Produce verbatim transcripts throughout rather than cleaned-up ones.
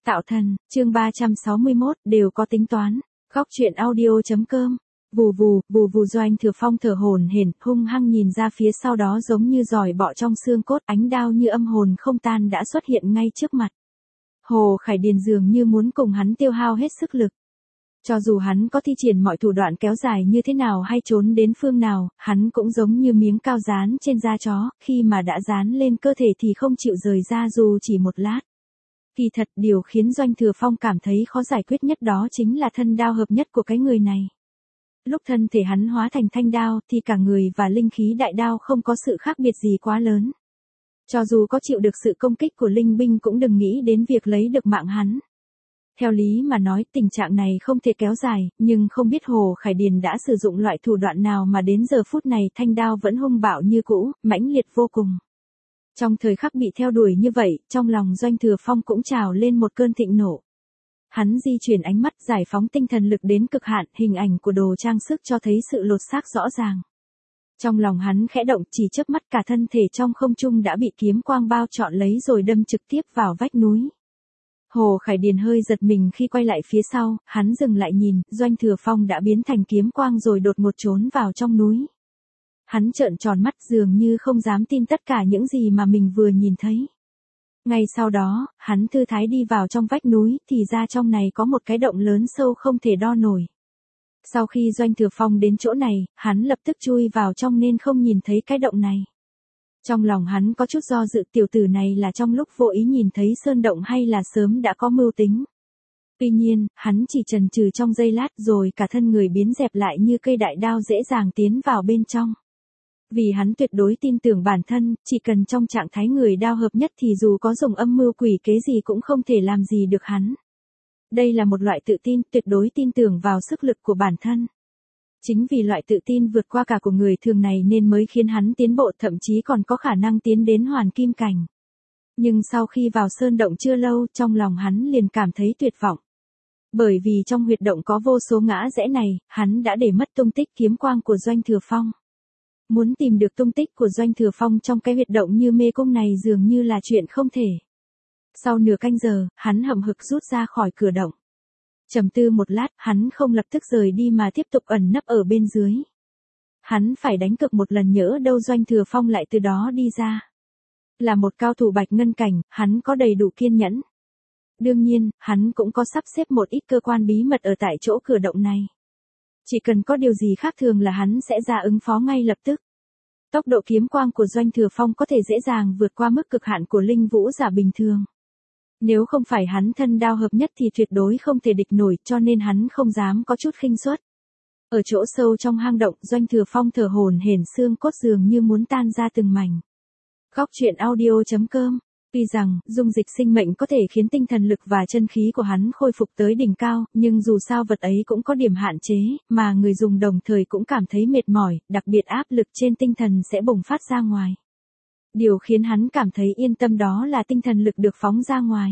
Tạo thần, chương ba trăm sáu mươi mốt, đều có tính toán. Góc truyện audio.com. Vù vù, vù vù Doanh Thừa Phong thở hổn hển, hung hăng nhìn ra phía sau đó giống như giòi bọ trong xương cốt, ánh đao như âm hồn không tan đã xuất hiện ngay trước mặt. Hồ Khải Điền dường như muốn cùng hắn tiêu hao hết sức lực. Cho dù hắn có thi triển mọi thủ đoạn kéo dài như thế nào hay trốn đến phương nào, hắn cũng giống như miếng cao dán trên da chó, khi mà đã dán lên cơ thể thì không chịu rời ra dù chỉ một lát. Kỳ thật điều khiến Doanh Thừa Phong cảm thấy khó giải quyết nhất đó chính là thân đao hợp nhất của cái người này. Lúc thân thể hắn hóa thành thanh đao thì cả người và linh khí đại đao không có sự khác biệt gì quá lớn. Cho dù có chịu được sự công kích của linh binh cũng đừng nghĩ đến việc lấy được mạng hắn. Theo lý mà nói tình trạng này không thể kéo dài, nhưng không biết Hồ Khải Điền đã sử dụng loại thủ đoạn nào mà đến giờ phút này thanh đao vẫn hung bạo như cũ, mãnh liệt vô cùng. Trong thời khắc bị theo đuổi như vậy, trong lòng Doanh Thừa Phong cũng trào lên một cơn thịnh nộ. Hắn di chuyển ánh mắt giải phóng tinh thần lực đến cực hạn, hình ảnh của đồ trang sức cho thấy sự lột xác rõ ràng. Trong lòng hắn khẽ động, chỉ chớp mắt cả thân thể trong không trung đã bị kiếm quang bao trọn lấy rồi đâm trực tiếp vào vách núi. Hồ Khải Điền hơi giật mình khi quay lại phía sau, hắn dừng lại nhìn, Doanh Thừa Phong đã biến thành kiếm quang rồi đột ngột trốn vào trong núi. Hắn trợn tròn mắt dường như không dám tin tất cả những gì mà mình vừa nhìn thấy. Ngay sau đó, hắn thư thái đi vào trong vách núi, thì ra trong này có một cái động lớn sâu không thể đo nổi. Sau khi Doanh Thừa Phong đến chỗ này, hắn lập tức chui vào trong nên không nhìn thấy cái động này. Trong lòng hắn có chút do dự, tiểu tử này là trong lúc vô ý nhìn thấy sơn động hay là sớm đã có mưu tính. Tuy nhiên, hắn chỉ chần chừ trong giây lát rồi cả thân người biến dẹp lại như cây đại đao dễ dàng tiến vào bên trong. Vì hắn tuyệt đối tin tưởng bản thân, chỉ cần trong trạng thái người đao hợp nhất thì dù có dùng âm mưu quỷ kế gì cũng không thể làm gì được hắn. Đây là một loại tự tin, tuyệt đối tin tưởng vào sức lực của bản thân. Chính vì loại tự tin vượt qua cả của người thường này nên mới khiến hắn tiến bộ, thậm chí còn có khả năng tiến đến hoàn kim cảnh. Nhưng sau khi vào sơn động chưa lâu, trong lòng hắn liền cảm thấy tuyệt vọng. Bởi vì trong huyệt động có vô số ngã rẽ này, hắn đã để mất tung tích kiếm quang của Doanh Thừa Phong. Muốn tìm được tung tích của Doanh Thừa Phong trong cái huyệt động như mê cung này dường như là chuyện không thể. Sau nửa canh giờ, hắn hậm hực rút ra khỏi cửa động. Trầm tư một lát, hắn không lập tức rời đi mà tiếp tục ẩn nấp ở bên dưới. Hắn phải đánh cược một lần, nhỡ đâu Doanh Thừa Phong lại từ đó đi ra. Là một cao thủ bạch ngân cảnh, hắn có đầy đủ kiên nhẫn. Đương nhiên, hắn cũng có sắp xếp một ít cơ quan bí mật ở tại chỗ cửa động này. Chỉ cần có điều gì khác thường là hắn sẽ ra ứng phó ngay lập tức. Tốc độ kiếm quang của Doanh Thừa Phong có thể dễ dàng vượt qua mức cực hạn của linh vũ giả bình thường. Nếu không phải hắn thân đao hợp nhất thì tuyệt đối không thể địch nổi, cho nên hắn không dám có chút khinh suất. Ở chỗ sâu trong hang động, Doanh Thừa Phong thở hổn hển, xương cốt dường như muốn tan ra từng mảnh. Góc truyện audio.com. Tuy rằng, dung dịch sinh mệnh có thể khiến tinh thần lực và chân khí của hắn khôi phục tới đỉnh cao, nhưng dù sao vật ấy cũng có điểm hạn chế, mà người dùng đồng thời cũng cảm thấy mệt mỏi, đặc biệt áp lực trên tinh thần sẽ bùng phát ra ngoài. Điều khiến hắn cảm thấy yên tâm đó là tinh thần lực được phóng ra ngoài.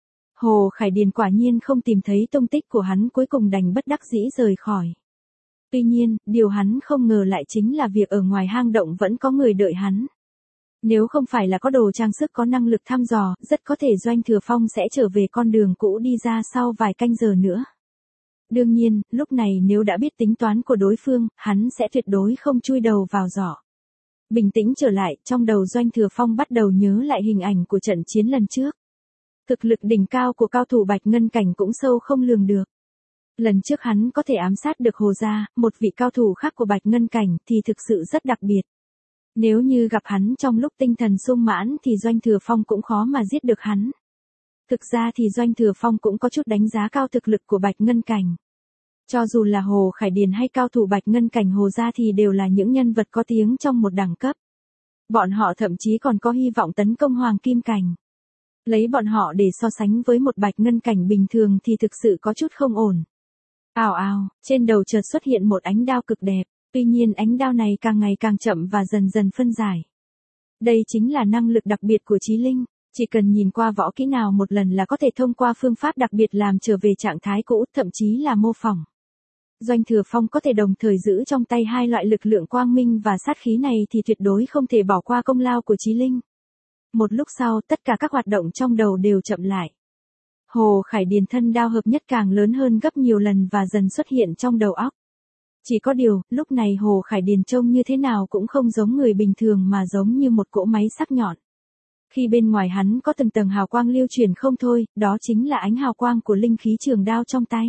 Hồ Khải Điền quả nhiên không tìm thấy tung tích của hắn, cuối cùng đành bất đắc dĩ rời khỏi. Tuy nhiên, điều hắn không ngờ lại chính là việc ở ngoài hang động vẫn có người đợi hắn. Nếu không phải là có đồ trang sức có năng lực thăm dò, rất có thể Doanh Thừa Phong sẽ trở về con đường cũ đi ra sau vài canh giờ nữa. Đương nhiên, lúc này nếu đã biết tính toán của đối phương, hắn sẽ tuyệt đối không chui đầu vào giỏ. Bình tĩnh trở lại, trong đầu Doanh Thừa Phong bắt đầu nhớ lại hình ảnh của trận chiến lần trước. Thực lực đỉnh cao của cao thủ bạch ngân cảnh cũng sâu không lường được. Lần trước hắn có thể ám sát được Hồ gia, một vị cao thủ khác của bạch ngân cảnh, thì thực sự rất đặc biệt. Nếu như gặp hắn trong lúc tinh thần sung mãn thì Doanh Thừa Phong cũng khó mà giết được hắn. Thực ra thì Doanh Thừa Phong cũng có chút đánh giá cao thực lực của bạch ngân cảnh. Cho dù là Hồ Khải Điền hay cao thủ bạch ngân cảnh Hồ gia thì đều là những nhân vật có tiếng trong một đẳng cấp. Bọn họ thậm chí còn có hy vọng tấn công hoàng kim cảnh. Lấy bọn họ để so sánh với một bạch ngân cảnh bình thường thì thực sự có chút không ổn. Ào ào, trên đầu chợt xuất hiện một ánh đao cực đẹp, tuy nhiên ánh đao này càng ngày càng chậm và dần dần phân giải. Đây chính là năng lực đặc biệt của Chí Linh, chỉ cần nhìn qua võ kỹ nào một lần là có thể thông qua phương pháp đặc biệt làm trở về trạng thái cũ, thậm chí là mô phỏng. Doanh Thừa Phong có thể đồng thời giữ trong tay hai loại lực lượng quang minh và sát khí này thì tuyệt đối không thể bỏ qua công lao của Chí Linh. Một lúc sau, tất cả các hoạt động trong đầu đều chậm lại. Hồ Khải Điền thân đao hợp nhất càng lớn hơn gấp nhiều lần và dần xuất hiện trong đầu óc. Chỉ có điều, lúc này Hồ Khải Điền trông như thế nào cũng không giống người bình thường mà giống như một cỗ máy sắc nhọn. Khi bên ngoài hắn có từng tầng hào quang lưu chuyển không thôi, đó chính là ánh hào quang của linh khí trường đao trong tay.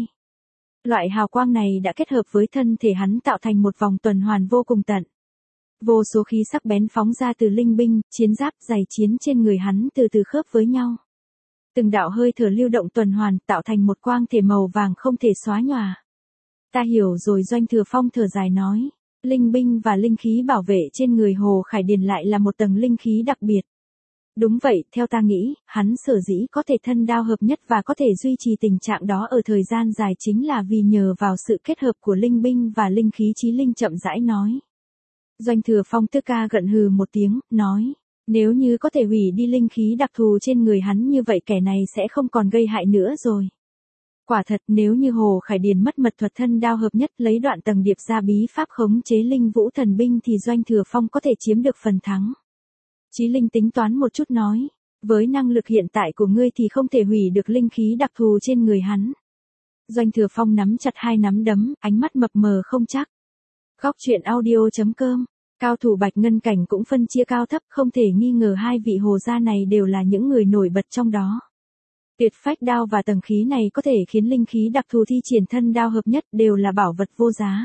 Loại hào quang này đã kết hợp với thân thể hắn tạo thành một vòng tuần hoàn vô cùng tận. Vô số khí sắc bén phóng ra từ linh binh, chiến giáp, giày chiến trên người hắn từ từ khớp với nhau. Từng đạo hơi thở lưu động tuần hoàn tạo thành một quang thể màu vàng không thể xóa nhòa. Ta hiểu rồi, Doanh Thừa Phong thở dài nói. Linh binh và linh khí bảo vệ trên người Hồ Khải Điền lại là một tầng linh khí đặc biệt. Đúng vậy, theo ta nghĩ, hắn sở dĩ có thể thân đao hợp nhất và có thể duy trì tình trạng đó ở thời gian dài chính là vì nhờ vào sự kết hợp của linh binh và linh khí. Chí Linh chậm rãi nói. Doanh Thừa Phong tức ca gận hừ một tiếng, nói. Nếu như có thể hủy đi linh khí đặc thù trên người hắn như vậy kẻ này sẽ không còn gây hại nữa rồi. Quả thật, nếu như Hồ Khải Điền mất mật thuật thân đao hợp nhất lấy đoạn tầng điệp ra bí pháp khống chế linh vũ thần binh thì Doanh Thừa Phong có thể chiếm được phần thắng. Chí Linh tính toán một chút nói, với năng lực hiện tại của ngươi thì không thể hủy được linh khí đặc thù trên người hắn. Doanh Thừa Phong nắm chặt hai nắm đấm, ánh mắt mập mờ không chắc. Góc truyện audio chấm com, cao thủ Bạch Ngân Cảnh cũng phân chia cao thấp, không thể nghi ngờ hai vị Hồ gia này đều là những người nổi bật trong đó. Tuyệt phách đao và tầng khí này có thể khiến linh khí đặc thù thi triển thân đao hợp nhất đều là bảo vật vô giá.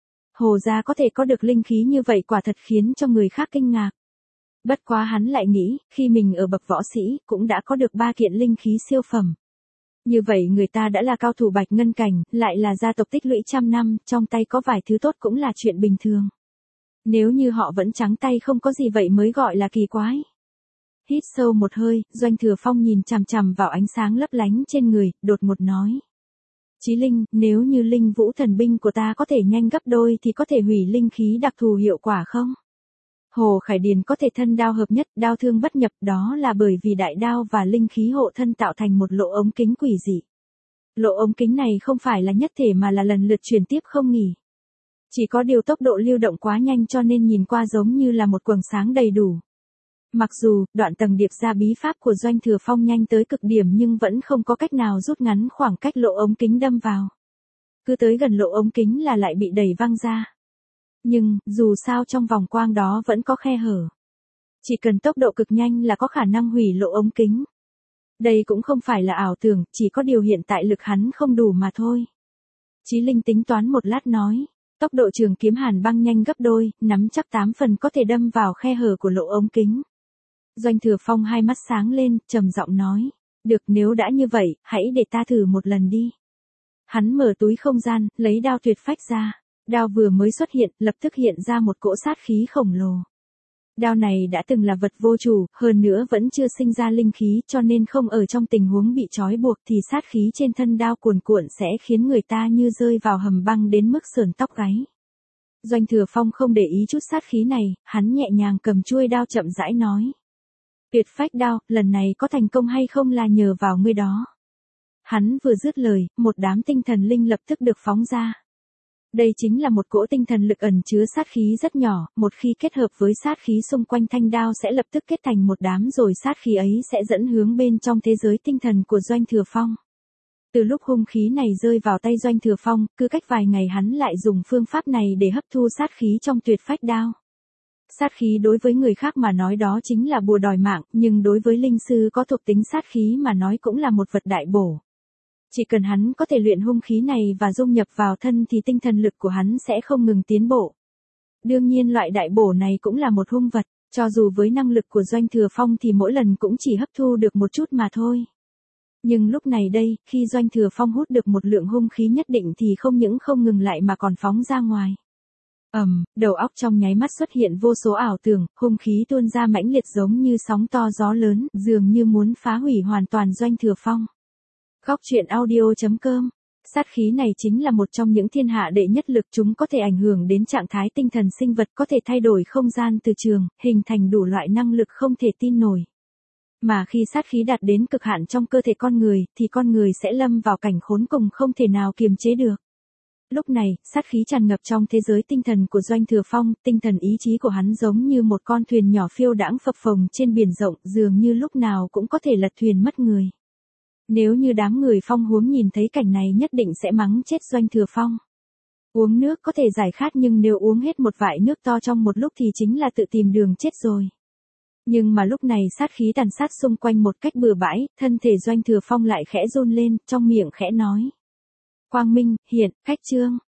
Hồ gia có thể có được linh khí như vậy quả thật khiến cho người khác kinh ngạc. Bất quá hắn lại nghĩ, khi mình ở bậc võ sĩ, cũng đã có được ba kiện linh khí siêu phẩm. Như vậy người ta đã là cao thủ Bạch Ngân Cảnh, lại là gia tộc tích lũy trăm năm, trong tay có vài thứ tốt cũng là chuyện bình thường. Nếu như họ vẫn trắng tay không có gì vậy mới gọi là kỳ quái. Hít sâu một hơi, Doanh Thừa Phong nhìn chằm chằm vào ánh sáng lấp lánh trên người, đột ngột nói. Chí Linh, nếu như linh vũ thần binh của ta có thể nhanh gấp đôi thì có thể hủy linh khí đặc thù hiệu quả không? Hồ Khải Điền có thể thân đao hợp nhất, đao thương bất nhập, đó là bởi vì đại đao và linh khí hộ thân tạo thành một lỗ ống kính quỷ dị. Lỗ ống kính này không phải là nhất thể mà là lần lượt chuyển tiếp không nghỉ. Chỉ có điều tốc độ lưu động quá nhanh cho nên nhìn qua giống như là một quầng sáng đầy đủ. Mặc dù, đoạn tầng điệp ra bí pháp của Doanh Thừa Phong nhanh tới cực điểm nhưng vẫn không có cách nào rút ngắn khoảng cách lỗ ống kính đâm vào. Cứ tới gần lỗ ống kính là lại bị đẩy văng ra. Nhưng, dù sao trong vòng quang đó vẫn có khe hở. Chỉ cần tốc độ cực nhanh là có khả năng hủy lỗ ống kính. Đây cũng không phải là ảo tưởng, chỉ có điều hiện tại lực hắn không đủ mà thôi. Chí Linh tính toán một lát nói. Tốc độ trường kiếm hàn băng nhanh gấp đôi, nắm chắc tám phần có thể đâm vào khe hở của lỗ ống kính. Doanh Thừa Phong hai mắt sáng lên, trầm giọng nói. Được, nếu đã như vậy, hãy để ta thử một lần đi. Hắn mở túi không gian, lấy đao tuyệt phách ra. Đao vừa mới xuất hiện, lập tức hiện ra một cỗ sát khí khổng lồ. Đao này đã từng là vật vô chủ, hơn nữa vẫn chưa sinh ra linh khí cho nên không ở trong tình huống bị trói buộc thì sát khí trên thân đao cuồn cuộn sẽ khiến người ta như rơi vào hầm băng đến mức sởn tóc gáy. Doanh Thừa Phong không để ý chút sát khí này, hắn nhẹ nhàng cầm chuôi đao chậm rãi nói. Tuyệt phách đao, lần này có thành công hay không là nhờ vào ngươi đó. Hắn vừa dứt lời, một đám tinh thần linh lập tức được phóng ra. Đây chính là một cỗ tinh thần lực ẩn chứa sát khí rất nhỏ, một khi kết hợp với sát khí xung quanh thanh đao sẽ lập tức kết thành một đám rồi sát khí ấy sẽ dẫn hướng bên trong thế giới tinh thần của Doanh Thừa Phong. Từ lúc hung khí này rơi vào tay Doanh Thừa Phong, cứ cách vài ngày hắn lại dùng phương pháp này để hấp thu sát khí trong tuyệt phách đao. Sát khí đối với người khác mà nói đó chính là bùa đòi mạng, nhưng đối với linh sư có thuộc tính sát khí mà nói cũng là một vật đại bổ. Chỉ cần hắn có thể luyện hung khí này và dung nhập vào thân thì tinh thần lực của hắn sẽ không ngừng tiến bộ. Đương nhiên loại đại bổ này cũng là một hung vật, cho dù với năng lực của Doanh Thừa Phong thì mỗi lần cũng chỉ hấp thu được một chút mà thôi. Nhưng lúc này đây, khi Doanh Thừa Phong hút được một lượng hung khí nhất định thì không những không ngừng lại mà còn phóng ra ngoài. Ầm, um, đầu óc trong nháy mắt xuất hiện vô số ảo tưởng, hung khí tuôn ra mãnh liệt giống như sóng to gió lớn, dường như muốn phá hủy hoàn toàn Doanh Thừa Phong. Góc truyện audio chấm com. Sát khí này chính là một trong những thiên hạ đệ nhất lực, chúng có thể ảnh hưởng đến trạng thái tinh thần sinh vật, có thể thay đổi không gian từ trường, hình thành đủ loại năng lực không thể tin nổi. Mà khi sát khí đạt đến cực hạn trong cơ thể con người, thì con người sẽ lâm vào cảnh khốn cùng không thể nào kiềm chế được. Lúc này, sát khí tràn ngập trong thế giới tinh thần của Doanh Thừa Phong, tinh thần ý chí của hắn giống như một con thuyền nhỏ phiêu đãng phập phồng trên biển rộng, dường như lúc nào cũng có thể lật thuyền mất người. Nếu như đám người Phong Huống nhìn thấy cảnh này nhất định sẽ mắng chết Doanh Thừa Phong. Uống nước có thể giải khát nhưng nếu uống hết một vại nước to trong một lúc thì chính là tự tìm đường chết rồi. Nhưng mà lúc này sát khí tàn sát xung quanh một cách bừa bãi, thân thể Doanh Thừa Phong lại khẽ run lên, trong miệng khẽ nói. Quang Minh, hiện, cách trương.